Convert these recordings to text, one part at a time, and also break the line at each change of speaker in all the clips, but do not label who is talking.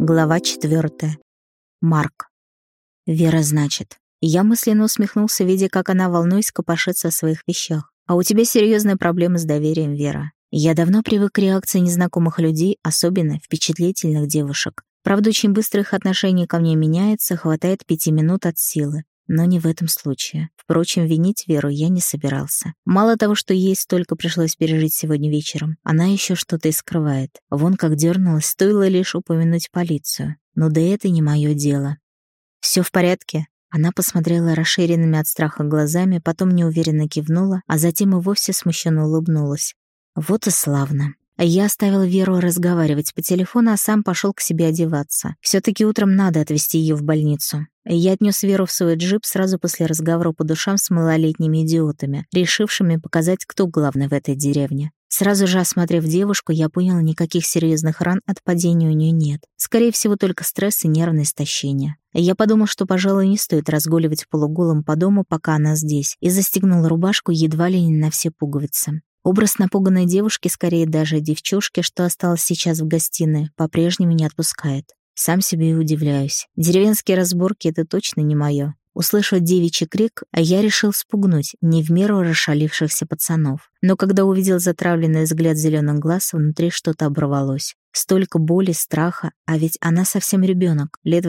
Глава 4. Марк. Вера, значит. Я мысленно усмехнулся, видя, как она, волнуясь, копошится о своих вещах. А у тебя серьезные проблемы с доверием, Вера. Я давно привык к реакции незнакомых людей, особенно впечатлительных девушек. Правда, очень быстро их отношение ко мне меняется, хватает 5 минут от силы. Но не в этом случае. Впрочем, винить Веру я не собирался. Мало того, что ей столько пришлось пережить сегодня вечером, она еще что-то и скрывает. Вон как дернулась, стоило лишь упомянуть полицию. Но да это не мое дело. «Все в порядке?» Она посмотрела расширенными от страха глазами, потом неуверенно кивнула, а затем и вовсе смущенно улыбнулась. Вот и славно. Я оставил Веру разговаривать по телефону, а сам пошел к себе одеваться. Все-таки утром надо отвезти ее в больницу. Я отнес Веру в свой джип сразу после разговора по душам с малолетними идиотами, решившими показать, кто главный в этой деревне. Сразу же осмотрев девушку, я понял, никаких серьезных ран от падения у нее нет. Скорее всего, только стресс и нервное истощение. Я подумал, что, пожалуй, не стоит разгуливать полуголым по дому, пока она здесь, и застегнул рубашку едва ли не на все пуговицы. Образ напуганной девушки, скорее даже девчушки, что осталась сейчас в гостиной, по-прежнему не отпускает. Сам себе и удивляюсь. Деревенские разборки — это точно не мое. Услышав девичий крик, я решил спугнуть не в меру расшалившихся пацанов. Но когда увидел затравленный взгляд зеленых глаз, внутри что-то оборвалось. Столько боли, страха, а ведь она совсем ребенок, лет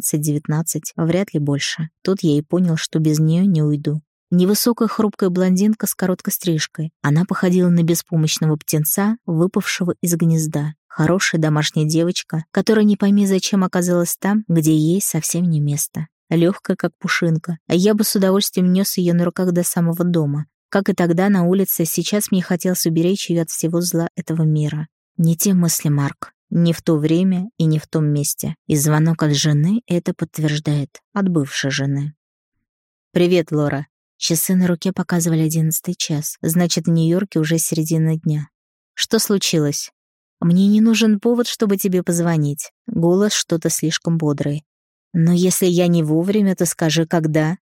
18-19, вряд ли больше. Тут я и понял, что без нее не уйду. Невысокая хрупкая блондинка с короткой стрижкой. Она походила на беспомощного птенца, выпавшего из гнезда. Хорошая домашняя девочка, которая не пойми зачем оказалась там, где ей совсем не место. Легкая, как пушинка. А я бы с удовольствием нес ее на руках до самого дома. Как и тогда на улице, сейчас мне хотелось уберечь ее от всего зла этого мира. Не те мысли, Марк. Не в то время и не в том месте. И звонок от жены это подтверждает. От бывшей жены. «Привет, Лора». Часы на руке показывали 11 час. Значит, в Нью-Йорке уже середина дня. «Что случилось?» «Мне не нужен повод, чтобы тебе позвонить». Голос что-то слишком бодрый. «Но если я не вовремя, то скажи, когда?»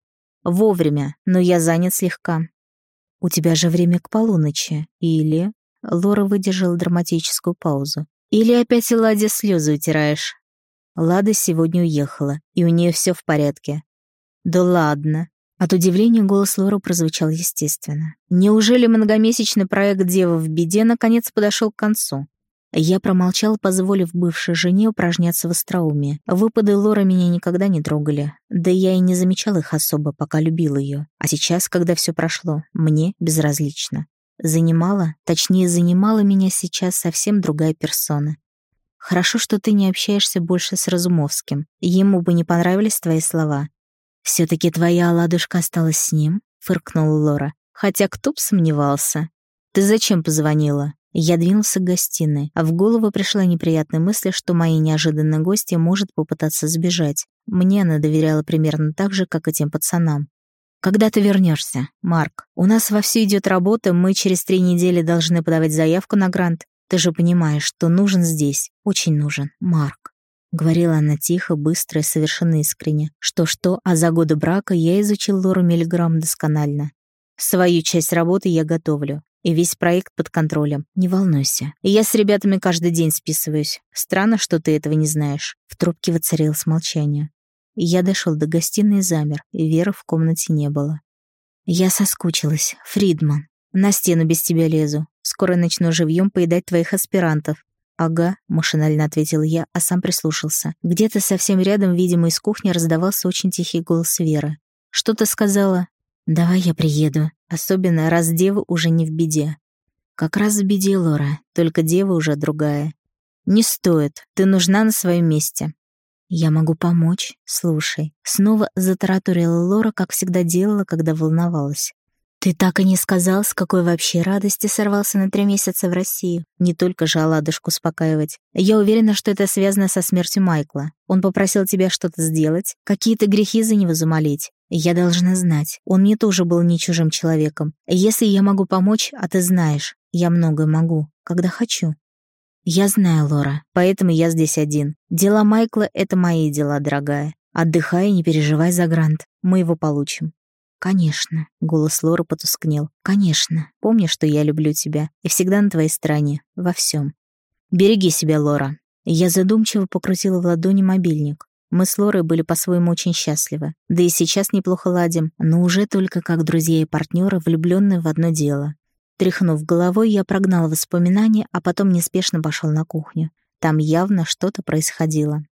«Вовремя, но я занят слегка». «У тебя же время к полуночи. Или...» Лора выдержала драматическую паузу. «Или опять Ладе слезы утираешь?» Лада сегодня уехала, и у нее все в порядке. «Да ладно». От удивления голос Лоры прозвучал естественно. Неужели многомесячный проект «Дева в беде» наконец подошел к концу? Я промолчал, позволив бывшей жене упражняться в остроумии. Выпады Лоры меня никогда не трогали. Да я и не замечал их особо, пока любил ее. А сейчас, когда все прошло, мне безразлично. Занимала меня сейчас совсем другая персона. Хорошо, что ты не общаешься больше с Разумовским. Ему бы не понравились твои слова. «Все-таки твоя оладушка осталась с ним?» — фыркнула Лора. «Хотя кто б сомневался?» «Ты зачем позвонила?» Я двинулся к гостиной, а в голову пришла неприятная мысль, что моя неожиданная гостья может попытаться сбежать. Мне она доверяла примерно так же, как и тем пацанам. «Когда ты вернешься, Марк? У нас вовсю идет работа, мы через 3 недели должны подавать заявку на грант. Ты же понимаешь, что нужен здесь. Очень нужен, Марк». Говорила она тихо, быстро и совершенно искренне. Что-что, а за годы брака я изучил Лору Миллиграм досконально. Свою часть работы я готовлю. И весь проект под контролем. Не волнуйся. И я с ребятами каждый день списываюсь. Странно, что ты этого не знаешь. В трубке воцарилось молчание. Я дошел до гостиной и замер, и Веры в комнате не было. Я соскучилась, Фридман. На стену без тебя лезу. Скоро начну живьем поедать твоих аспирантов. «Ага», — машинально ответил я, а сам прислушался. Где-то совсем рядом, видимо, из кухни раздавался очень тихий голос Веры. «Что-то сказала?» «Давай я приеду, особенно раз дева уже не в беде». «Как раз в беде, Лора, только дева уже другая». «Не стоит, ты нужна на своем месте». «Я могу помочь, слушай». Снова затараторила Лора, как всегда делала, когда волновалась. «Ты так и не сказал, с какой вообще радости сорвался на 3 месяца в Россию. Не только же оладушку успокаивать. Я уверена, что это связано со смертью Майкла. Он попросил тебя что-то сделать, какие-то грехи за него замолить. Я должна знать, он мне тоже был не чужим человеком. Если я могу помочь, а ты знаешь, я многое могу, когда хочу». «Я знаю, Лора, поэтому я здесь один. Дела Майкла — это мои дела, дорогая. Отдыхай и не переживай за грант. Мы его получим». «Конечно», — голос Лоры потускнел. «Конечно. Помни, что я люблю тебя и всегда на твоей стороне. Во всем. Береги себя, Лора». Я задумчиво покрутила в ладони мобильник. Мы с Лорой были по-своему очень счастливы. Да и сейчас неплохо ладим, но уже только как друзья и партнеры, влюбленные в одно дело. Тряхнув головой, я прогнал воспоминания, а потом неспешно пошел на кухню. Там явно что-то происходило.